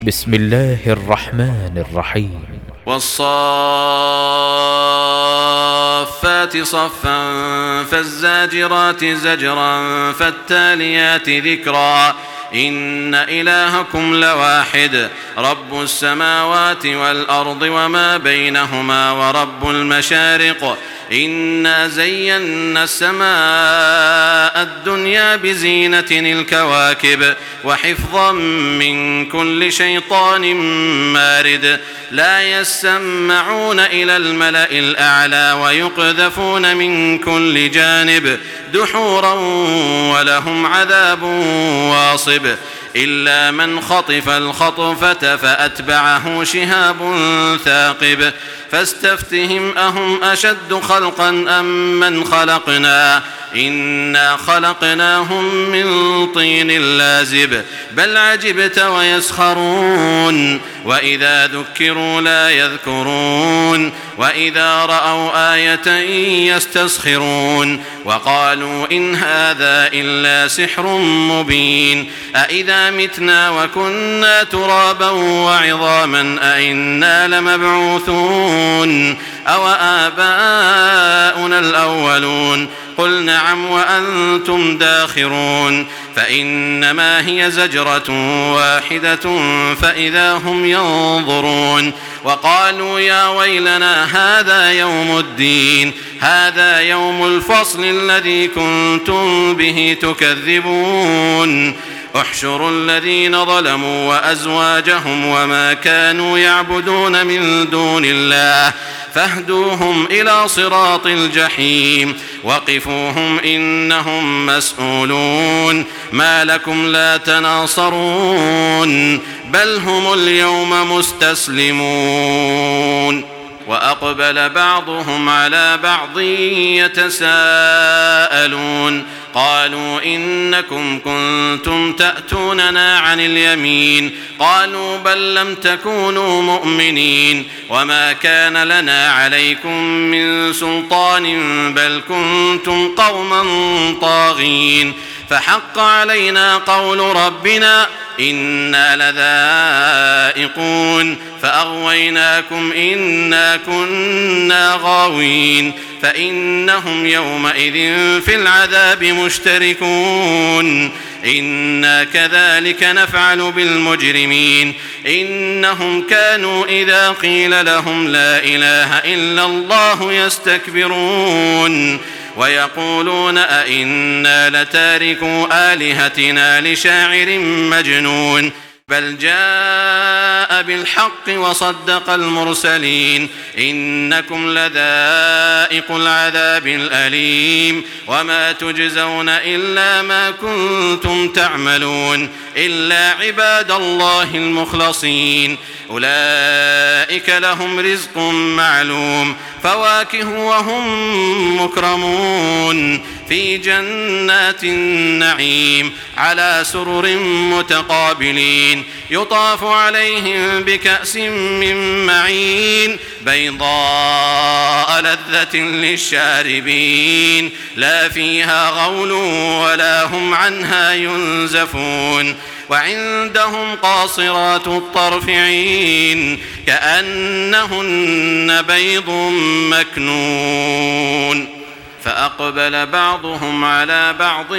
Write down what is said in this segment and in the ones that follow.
بسم الله الرحمن الرحيم. والصافات صفا فالزاجرات زجرا فالتاليات ذكرا إن إلهكم لواحد رب السماوات والأرض وما بينهما ورب المشارق إنا زينا السماء الدنيا بزينة الكواكب وحفظا من كل شيطان مارد لا يسمعون إلى الملأ الأعلى ويقذفون من كل جانب دحورا ولهم عذاب واصب إلا من خطف الخطفة فأتبعه شهاب ثاقب فاستفتهم أهم أشد خلقا أم من خلقنا إنا خلقناهم من طين لازب بل عجبت ويسخرون وإذا ذكروا لا يذكرون وإذا رأوا آية يستسخرون وقالوا إن هذا إلا سحر مبين أإذا متنا وكنا ترابا وعظاما أإنا لمبعوثون أو آباؤنا الأولون قل نعم وأنتم داخرون فإنما هي زجرة واحدة فإذا هم ينظرون وقالوا يا ويلنا هذا يوم الدين هذا يوم الفصل الذي كنتم به تكذبون احشروا الذين ظلموا وأزواجهم وما كانوا يعبدون من دون الله فاهدوهم إلى صراط الجحيم وقفوهم إنهم مسؤولون ما لكم لا تناصرون بل هم اليوم مستسلمون وأقبل بعضهم على بعض يتساءلون قالوا إنكم كنتم تأتوننا عن اليمين قالوا بل لم تكونوا مؤمنين وما كان لنا عليكم من سلطان بل كنتم قوما طاغين فحق علينا قول ربنا إنا لذائقون فأغويناكم إنا كنا غاوين فإنهم يومئذ في العذاب مشتركون إنا كذلك نفعل بالمجرمين إنهم كانوا إذا قيل لهم لا إله إلا الله يستكبرون ويقولون أئنا لتاركوا آلهتنا لشاعر مجنون بل جاء بالحق وصدق المرسلين إنكم لذائق العذاب الأليم وما تجزون إلا ما كنتم تعملون إلا عباد الله المخلصين أولئك لهم رزق معلوم فواكه وهم مكرمون في جنات النعيم على سرر متقابلين يطاف عليهم بكأس من معين بيضاء لذة للشاربين لا فيها غول ولا هم عنها ينزفون وعندهم قاصرات الطرف عين كأنهن بيض مكنون فأقبل بعضهم على بعض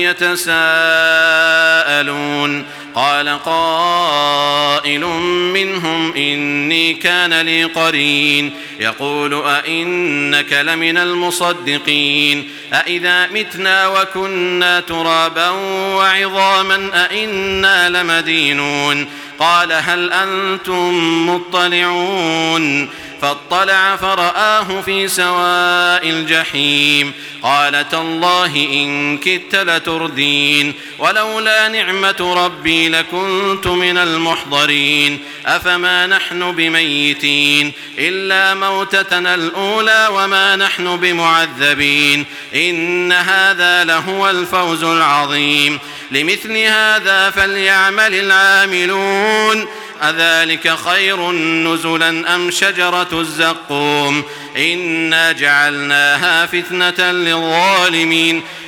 يتساءلون قال قائل منهم إني كان لي قرين يقول أئنك لمن المصدقين أئذا متنا وكنا ترابا وعظاما أئنا لمدينون قال هل أنتم مطلعون فاطلع فرآه في سواء الجحيم قال تالله إن كدت لتردين ولولا نعمة ربي لكنت من المحضرين أفما نحن بميتين إلا موتتنا الأولى وما نحن بمعذبين إن هذا لهو الفوز العظيم لمثل هذا فليعمل العاملون أذلك خير نزلا أم شجرة الزقوم إنا جعلناها فتنة للظالمين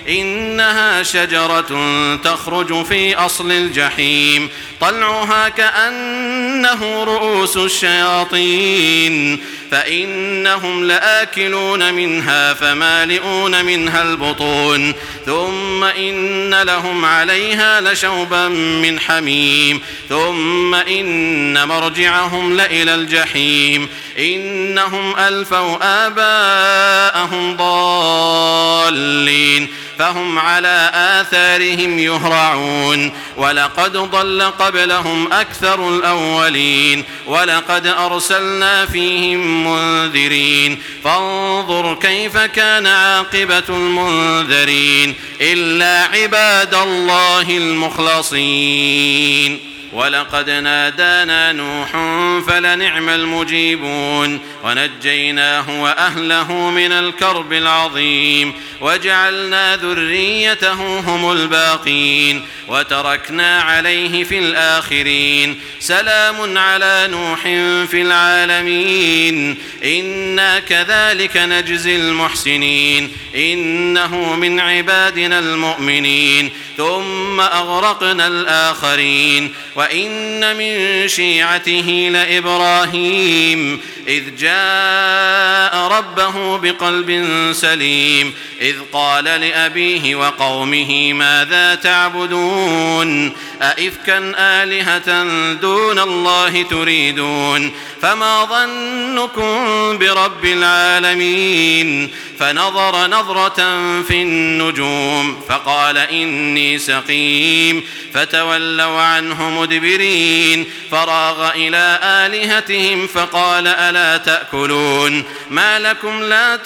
إنها شجرة تخرج في أصل الجحيم طلعها كأنه رؤوس الشياطين فإنهم لآكلون منها فمالئون منها البطون ثم إن لهم عليها لشوبا من حميم ثم إن مرجعهم لإلى الجحيم إنهم ألفوا آباءهم ضالين فهم على آثارهم يهرعون ولقد ضل قبلهم أكثر الأولين ولقد أرسلنا فيهم منذرين فانظر كيف كان عاقبة المنذرين إلا عباد الله المخلصين ولقد نادانا نوح فلنعم المجيبون ونجيناه وأهله من الكرب العظيم وجعلنا ذريته هم الباقين وتركنا عليه في الآخرين سلام على نوح في العالمين إنا كذلك نجزي المحسنين إنه من عبادنا المؤمنين ثم أغرقنا الآخرين وإن من شيعته لإبراهيم إذ جاء ربه بقلب سليم إذ قال لأبيه وقومه ماذا تعبدون أئفكا آلهة دون الله تريدون فما ظنكم برب العالمين فنظر نظرة في النجوم فقال إني سقيم فتولوا عنه مدبرين فراغ إلى آلهتهم فقال ألا تأكلون ما لكم لا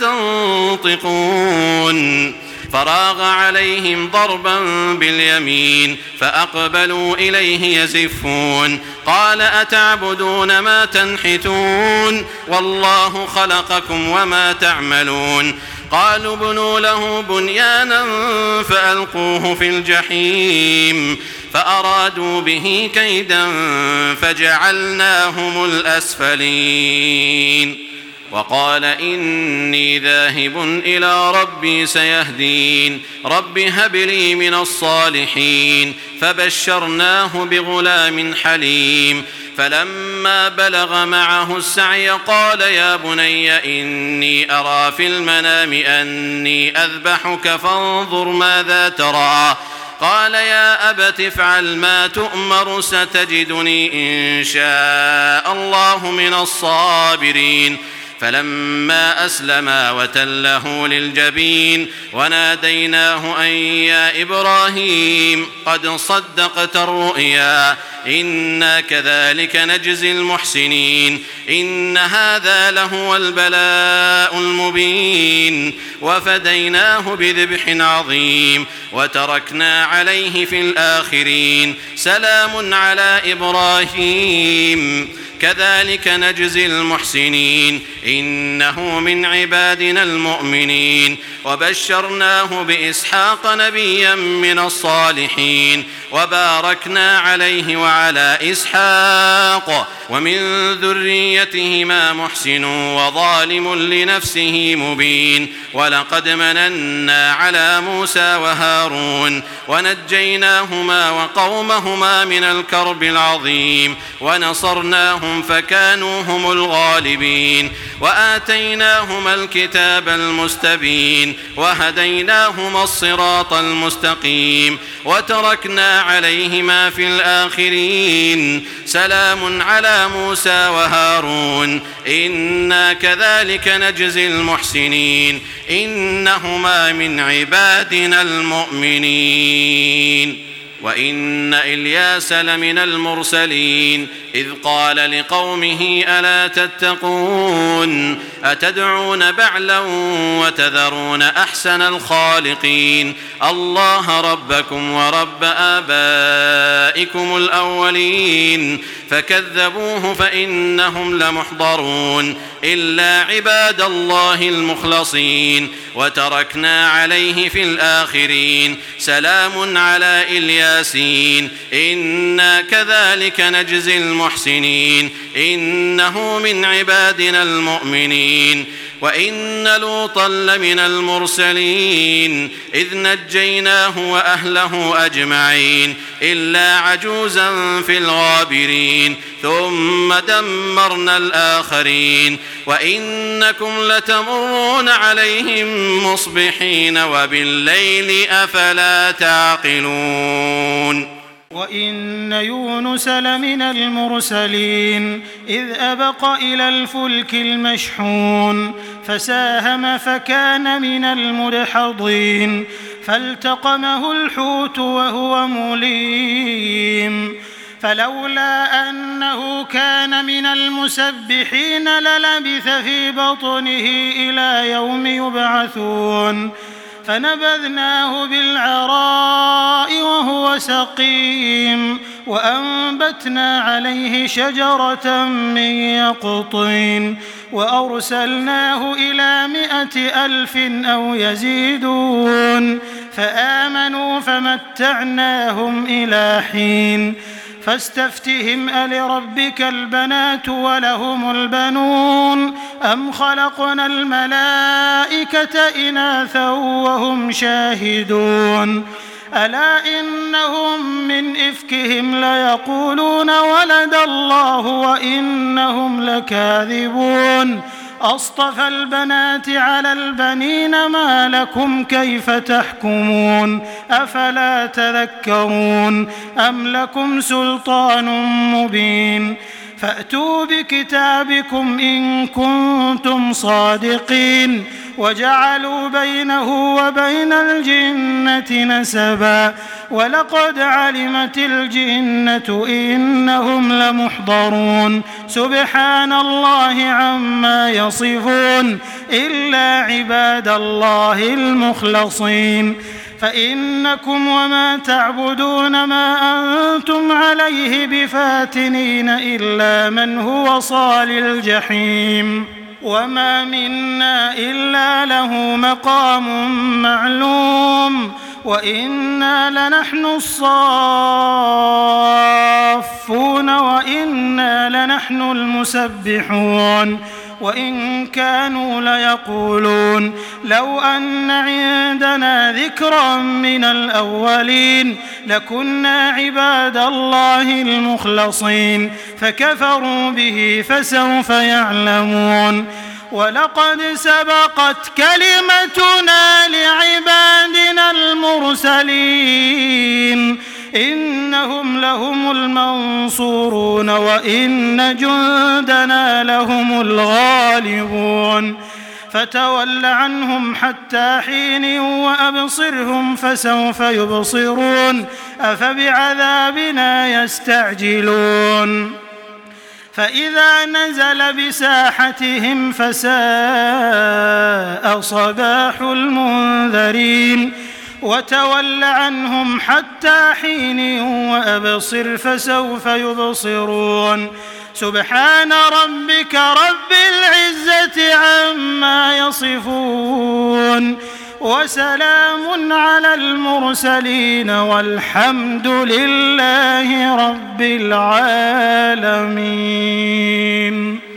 تنطقون فراغ عليهم ضربا باليمين فأقبلوا إليه يزفون قال أتعبدون ما تنحتون والله خلقكم وما تعملون قالوا ابنوا له بنيانا فألقوه في الجحيم فأرادوا به كيدا فجعلناهم الأسفلين وقال إني ذاهب إلى ربي سيهدين رب هب لي من الصالحين فبشرناه بغلام حليم فلما بلغ معه السعي قال يا بني إني أرى في المنام أني أذبحك فانظر ماذا ترى قال يا أبت افعل ما تؤمر ستجدني إن شاء الله من الصابرين فلما أسلما وتله للجبين وناديناه أن يا إبراهيم قد صدقت الرؤيا إنا كذلك نجزي المحسنين إن هذا لهو البلاء المبين وفديناه بذبح عظيم وتركنا عليه في الآخرين سلام على إبراهيم كذلك نجزي المحسنين إنه من عبادنا المؤمنين وبشرناه بإسحاق نبيا من الصالحين وباركنا عليه وعلى إسحاق ومن ذريتهما محسن وظالم لنفسه مبين ولقد مننا على موسى وهارون ونجيناهما وقومهما من الكرب العظيم ونصرناهم فكانوا هم الغالبين وآتيناهما الكتاب المستبين وهديناهما الصراط المستقيم وتركنا عليهما في الآخرين سلام على موسى وهارون إنا كذلك نجزي المحسنين إنهما من عبادنا المؤمنين وإن إلياس لمن المرسلين إذ قال لقومه ألا تتقون أتدعون بعلا وتذرون أحسن الخالقين الله ربكم ورب آبائكم الأولين فكذبوه فإنهم لمحضرون إلا عباد الله المخلصين وتركنا عليه في الآخرين سلام على إلياسين إنا كذلك نجزي المحسنين إنه من عبادنا المؤمنين وإن لوطا لمن المرسلين إذ نجيناه وأهله أجمعين إلا عجوزا في الغابرين ثم دمرنا الآخرين وإنكم لتمرون عليهم مصبحين وبالليل أفلا تعقلون وإن يونس لمن المرسلين إذ أبق إلى الفلك المشحون فساهم فكان من المدحضين فالتقمه الحوت وهو مليم فلولا أنه كان من المسبحين للبث في بطنه إلى يوم يبعثون فنبذناه بالعراء وهو سقيم وأنبتنا عليه شجرة من يقطين وأرسلناه إلى 100,000 أو يزيدون فآمنوا فمتعناهم إلى حين فاستفتهم ألربك البنات ولهم البنون أم خلقنا الملائكة إناثا وهم شاهدون ألا إنهم من إفكهم ليقولون ولد الله وإنهم لكاذبون أصطفى البنات على البنين ما لكم كيف تحكمون أفلا تذكرون أم لكم سلطان مبين فأتوا بكتابكم إن كنتم صادقين وجعلوا بينه وبين الجنة نسبا ولقد علمت الجنة إنهم لمحضرون سبحان الله عما يصفون إلا عباد الله المخلصين فإنكم وما تعبدون ما أنتم عليه بفاتنين إلا من هو صال الجحيم وما منا إلا له مقام معلوم وإنا لنحن الصافون وإنا لنحن المسبحون وإن كانوا ليقولون لو أن عندنا ذكرا من الأولين لكنا عباد الله المخلصين فكفروا به فسوف يعلمون ولقد سبقت كلمتنا لعبادنا المرسلين إنهم لهم المنصورون وإن جندنا لهم الغالبون فتول عنهم حتى حين وأبصرهم فسوف يبصرون أفبعذابنا يستعجلون فإذا نزل بساحتهم فساء صباح المنذرين وتول عنهم حتى حين وأبصر فسوف يبصرون سبحان ربك رب العزة عما يصفون وسلام على المرسلين والحمد لله رب العالمين.